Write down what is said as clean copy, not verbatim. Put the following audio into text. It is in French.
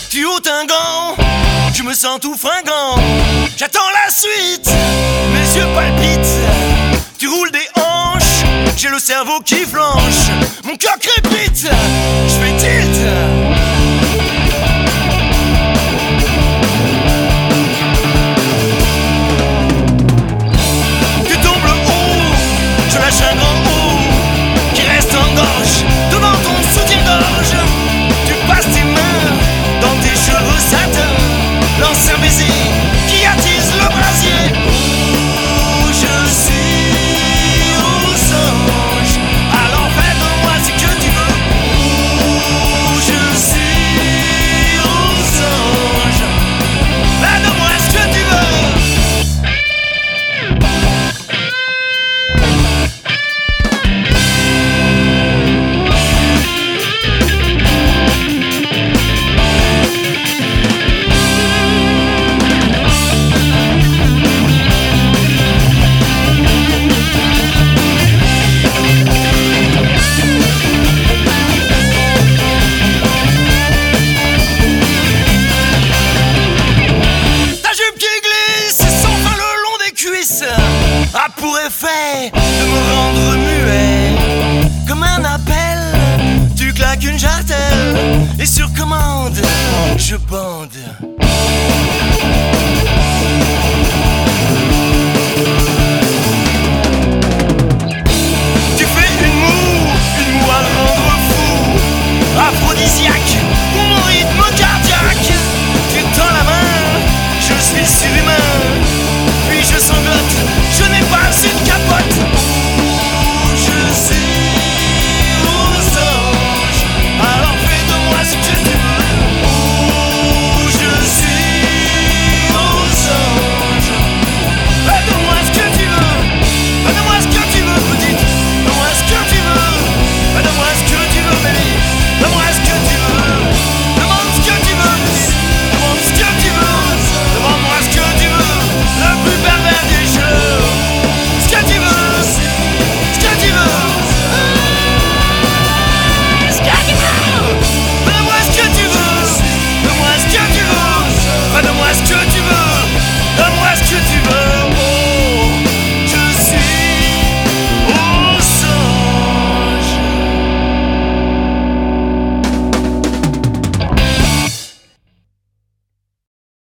Tu ôtes un gant, je me sens tout fringant. J'attends la suite, mes yeux palpitent. Tu roules des hanches, j'ai le cerveau qui flanche. Mon cœur crépite, je fais tilt. Un grand haut qui reste en gorge devant ton soutien-gorge. Tu passes tes mains dans tes cheveux satin, lance un baiser qui attise le brasier. Oh, je suis aux anges, alors fais de moi ce que tu veux. Oh, je suis aux anges, fais de moi ce que tu veux. A pour effet de me rendre muet. Comme un appel, tu claques une jartelle et sur commande, je bande.